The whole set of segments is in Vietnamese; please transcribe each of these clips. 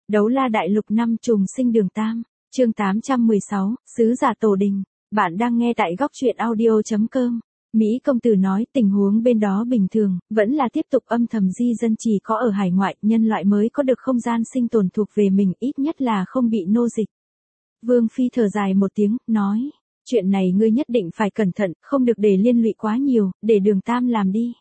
Đấu la đại lục năm trùng sinh đường Tam, chương 816, sứ giả tổ đình. Bạn đang nghe tại góc truyện audio.com. Mỹ công tử nói tình huống bên đó bình thường, vẫn là tiếp tục âm thầm di dân, chỉ có ở hải ngoại nhân loại mới có được không gian sinh tồn thuộc về mình, ít nhất là không bị nô dịch. Vương Phi thở dài một tiếng, nói, chuyện này ngươi nhất định phải cẩn thận, không được để liên lụy quá nhiều, để đường Tam làm đi.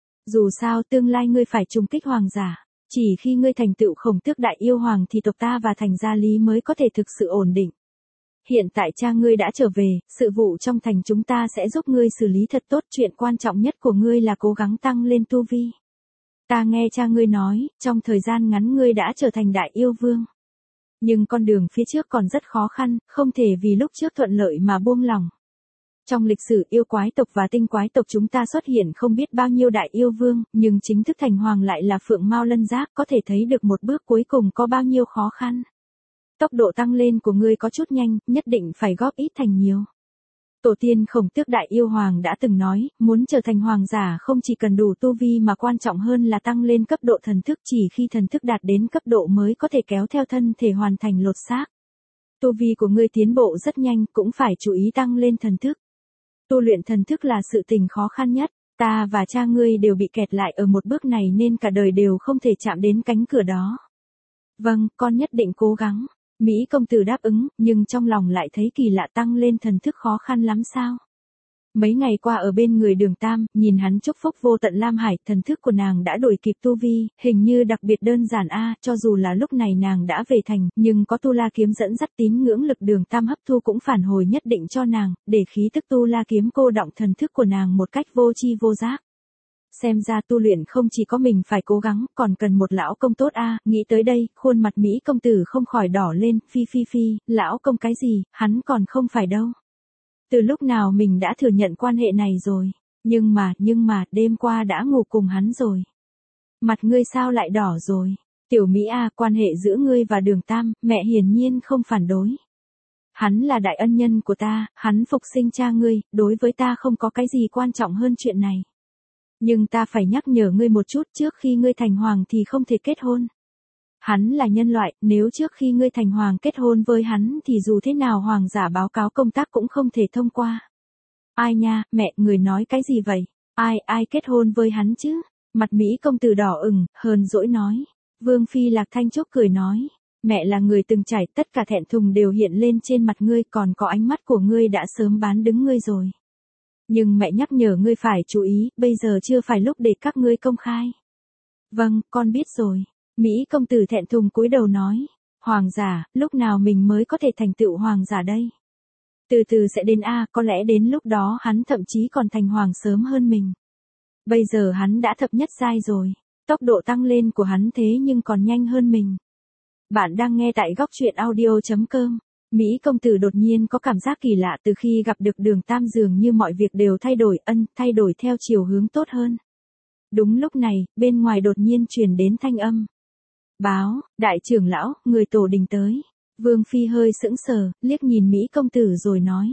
Dù sao tương lai ngươi phải trùng kích hoàng giả. Chỉ khi ngươi thành tựu Khổng Tước đại yêu hoàng thì tộc ta và thành gia lý mới có thể thực sự ổn định. Hiện tại cha ngươi đã trở về, sự vụ trong thành chúng ta sẽ giúp ngươi xử lý thật tốt, chuyện quan trọng nhất của ngươi là cố gắng tăng lên tu vi. Ta nghe cha ngươi nói, trong thời gian ngắn ngươi đã trở thành đại yêu vương. Nhưng con đường phía trước còn rất khó khăn, không thể vì lúc trước thuận lợi mà buông lỏng. Trong lịch sử yêu quái tộc và tinh quái tộc chúng ta xuất hiện không biết bao nhiêu đại yêu vương, nhưng chính thức thành hoàng lại là Phượng Mao Lân Giác, có thể thấy được một bước cuối cùng có bao nhiêu khó khăn. Tốc độ tăng lên của ngươi có chút nhanh, nhất định phải góp ít thành nhiều. Tổ tiên Khổng Tước đại yêu hoàng đã từng nói, muốn trở thành hoàng giả không chỉ cần đủ tu vi mà quan trọng hơn là tăng lên cấp độ thần thức, chỉ khi thần thức đạt đến cấp độ mới có thể kéo theo thân thể hoàn thành lột xác. Tu vi của ngươi tiến bộ rất nhanh, cũng phải chú ý tăng lên thần thức. Tu luyện thần thức là sự tình khó khăn nhất, ta và cha ngươi đều bị kẹt lại ở một bước này nên cả đời đều không thể chạm đến cánh cửa đó. Vâng, con nhất định cố gắng. Mỹ công tử đáp ứng, nhưng trong lòng lại thấy kỳ lạ, tăng lên thần thức khó khăn lắm sao? Mấy ngày qua ở bên người đường Tam, nhìn hắn chúc phúc vô tận Lam Hải, thần thức của nàng đã đuổi kịp tu vi, hình như đặc biệt đơn giản cho dù là lúc này nàng đã về thành, nhưng có tu la kiếm dẫn dắt tín ngưỡng lực đường Tam hấp thu cũng phản hồi nhất định cho nàng, để khí tức tu la kiếm cô động thần thức của nàng một cách vô tri vô giác. Xem ra tu luyện không chỉ có mình phải cố gắng, còn cần một lão công tốt nghĩ tới đây, khuôn mặt Mỹ công tử không khỏi đỏ lên, phi, lão công cái gì, hắn còn không phải đâu. Từ lúc nào mình đã thừa nhận quan hệ này rồi, nhưng mà, đêm qua đã ngủ cùng hắn rồi. Mặt ngươi sao lại đỏ rồi? Tiểu Mỹ quan hệ giữa ngươi và đường Tam, mẹ hiển nhiên không phản đối. Hắn là đại ân nhân của ta, hắn phục sinh cha ngươi, đối với ta không có cái gì quan trọng hơn chuyện này. Nhưng ta phải nhắc nhở ngươi một chút, trước khi ngươi thành hoàng thì không thể kết hôn. Hắn là nhân loại, nếu trước khi ngươi thành hoàng kết hôn với hắn thì dù thế nào hoàng giả báo cáo công tác cũng không thể thông qua. Ai nha, mẹ, người nói cái gì vậy? Ai kết hôn với hắn chứ? Mặt Mỹ công tử đỏ ửng, hờn dỗi nói. Vương Phi Lạc Thanh Trúc cười nói. Mẹ là người từng trải, tất cả thẹn thùng đều hiện lên trên mặt ngươi, còn có ánh mắt của ngươi đã sớm bán đứng ngươi rồi. Nhưng mẹ nhắc nhở ngươi phải chú ý, bây giờ chưa phải lúc để các ngươi công khai. Vâng, con biết rồi. Mỹ công tử thẹn thùng cúi đầu nói. Hoàng giả, lúc nào mình mới có thể thành tựu hoàng giả đây? Từ từ sẽ đến có lẽ đến lúc đó hắn thậm chí còn thành hoàng sớm hơn mình. Bây giờ hắn đã thập nhất giai rồi. Tốc độ tăng lên của hắn thế nhưng còn nhanh hơn mình. Bạn đang nghe tại góc truyện audio.com. Mỹ công tử đột nhiên có cảm giác kỳ lạ, từ khi gặp được đường Tam dường như mọi việc đều thay đổi theo chiều hướng tốt hơn. Đúng lúc này, bên ngoài đột nhiên truyền đến thanh âm. Báo, đại trưởng lão, người tổ đình tới. Vương Phi hơi sững sờ, liếc nhìn Mỹ công tử rồi nói.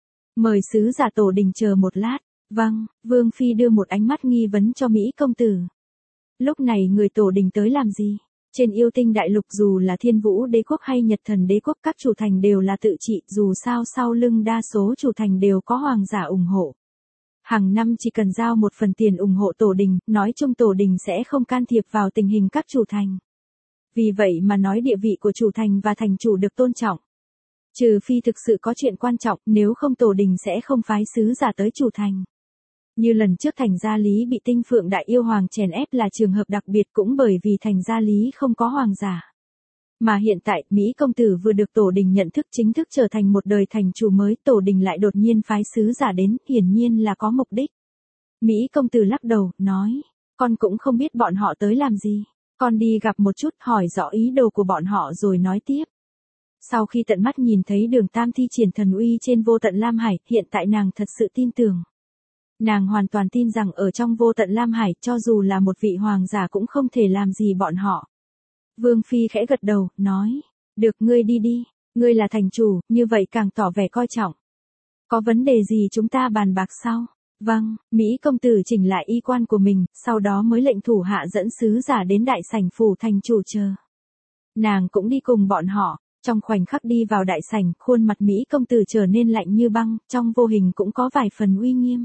Mời sứ giả tổ đình chờ một lát. Vâng, Vương Phi đưa một ánh mắt nghi vấn cho Mỹ công tử. Lúc này người tổ đình tới làm gì? Trên yêu tinh đại lục dù là Thiên Vũ đế quốc hay Nhật Thần đế quốc, các chủ thành đều là tự trị, dù sao sau lưng đa số chủ thành đều có hoàng giả ủng hộ. Hàng năm chỉ cần giao một phần tiền ủng hộ tổ đình, nói chung tổ đình sẽ không can thiệp vào tình hình các chủ thành. Vì vậy mà nói địa vị của chủ thành và thành chủ được tôn trọng. Trừ phi thực sự có chuyện quan trọng, nếu không tổ đình sẽ không phái sứ giả tới chủ thành. Như lần trước thành gia lý bị Tinh Phượng đại yêu hoàng chèn ép là trường hợp đặc biệt, cũng bởi vì thành gia lý không có hoàng giả. Mà hiện tại, Mỹ công tử vừa được tổ đình nhận thức chính thức trở thành một đời thành chủ mới, tổ đình lại đột nhiên phái sứ giả đến, hiển nhiên là có mục đích. Mỹ công tử lắc đầu, nói, con cũng không biết bọn họ tới làm gì. Con đi gặp một chút, hỏi rõ ý đồ của bọn họ rồi nói tiếp. Sau khi tận mắt nhìn thấy đường Tam thi triển thần uy trên vô tận Lam Hải, hiện tại nàng thật sự tin tưởng. Nàng hoàn toàn tin rằng ở trong vô tận Lam Hải, cho dù là một vị hoàng giả cũng không thể làm gì bọn họ. Vương Phi khẽ gật đầu, nói, được, ngươi đi đi, ngươi là thành chủ, như vậy càng tỏ vẻ coi trọng. Có vấn đề gì chúng ta bàn bạc sau? Vâng, Mỹ công tử chỉnh lại y quan của mình, sau đó mới lệnh thủ hạ dẫn sứ giả đến đại sảnh phủ thành chủ chờ. Nàng cũng đi cùng bọn họ, trong khoảnh khắc đi vào đại sảnh, khuôn mặt Mỹ công tử trở nên lạnh như băng, trong vô hình cũng có vài phần uy nghiêm.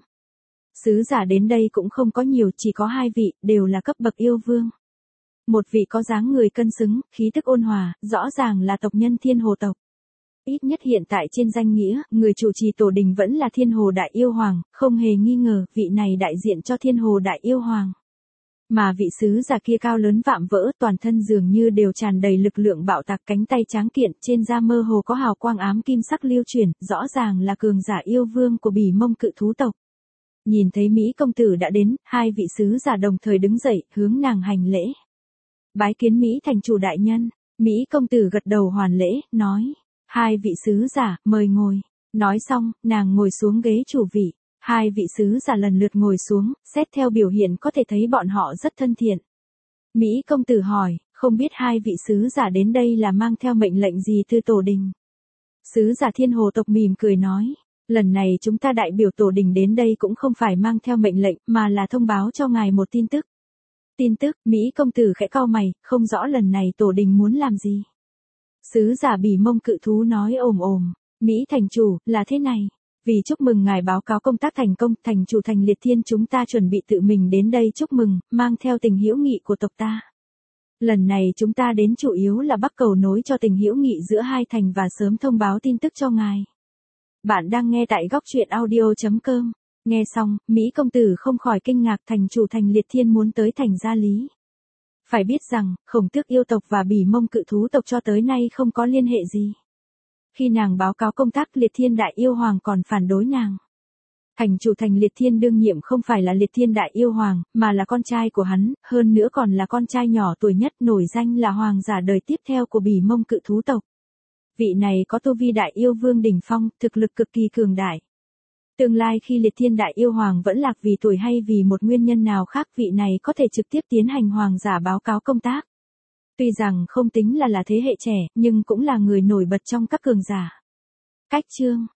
Sứ giả đến đây cũng không có nhiều, chỉ có 2 vị, đều là cấp bậc yêu vương. Một vị có dáng người cân xứng, khí tức ôn hòa, rõ ràng là tộc nhân Thiên Hồ tộc. Ít nhất hiện tại trên danh nghĩa, người chủ trì tổ đình vẫn là Thiên Hồ Đại Yêu Hoàng, không hề nghi ngờ, vị này đại diện cho Thiên Hồ Đại Yêu Hoàng. Mà vị sứ giả kia cao lớn vạm vỡ, toàn thân dường như đều tràn đầy lực lượng bạo tạc, cánh tay tráng kiện, trên da mơ hồ có hào quang ám kim sắc lưu chuyển, rõ ràng là cường giả yêu vương của Bỉ Mông cự thú tộc. Nhìn thấy Mỹ công tử đã đến, 2 vị sứ giả đồng thời đứng dậy, hướng nàng hành lễ. Bái kiến Mỹ thành chủ đại nhân. Mỹ công tử gật đầu hoàn lễ, nói: 2 vị sứ giả, mời ngồi. Nói xong, nàng ngồi xuống ghế chủ vị. 2 vị sứ giả lần lượt ngồi xuống, xét theo biểu hiện có thể thấy bọn họ rất thân thiện. Mỹ công tử hỏi, không biết 2 vị sứ giả đến đây là mang theo mệnh lệnh gì từ tổ đình? Sứ giả Thiên Hồ tộc mỉm cười nói, lần này chúng ta đại biểu tổ đình đến đây cũng không phải mang theo mệnh lệnh, mà là thông báo cho ngài một tin tức. Tin tức? Mỹ công tử khẽ cau mày, không rõ lần này tổ đình muốn làm gì. Sứ giả Bỉ Mông cự thú nói ồm ồm, Mỹ thành chủ, là thế này. Vì chúc mừng ngài báo cáo công tác thành công, thành chủ thành Liệt Thiên chúng ta chuẩn bị tự mình đến đây chúc mừng, mang theo tình hữu nghị của tộc ta. Lần này chúng ta đến chủ yếu là bắt cầu nối cho tình hữu nghị giữa 2 thành và sớm thông báo tin tức cho ngài. Bạn đang nghe tại góc truyện audio.com. Nghe xong, Mỹ công tử không khỏi kinh ngạc, thành chủ thành Liệt Thiên muốn tới thành Gia Lý. Phải biết rằng, Khổng Tước yêu tộc và Bỉ Mông cự thú tộc cho tới nay không có liên hệ gì. Khi nàng báo cáo công tác, Liệt Thiên Đại Yêu Hoàng còn phản đối nàng. Thành chủ thành Liệt Thiên đương nhiệm không phải là Liệt Thiên Đại Yêu Hoàng, mà là con trai của hắn, hơn nữa còn là con trai nhỏ tuổi nhất, nổi danh là hoàng giả đời tiếp theo của Bỉ Mông cự thú tộc. Vị này có tu vi Đại Yêu Vương đỉnh phong, thực lực cực kỳ cường đại. Tương lai khi Liệt Thiên Đại Yêu Hoàng vẫn lạc vì tuổi hay vì một nguyên nhân nào khác, vị này có thể trực tiếp tiến hành hoàng giả báo cáo công tác. Tuy rằng không tính là thế hệ trẻ, nhưng cũng là người nổi bật trong các cường giả. Cách chương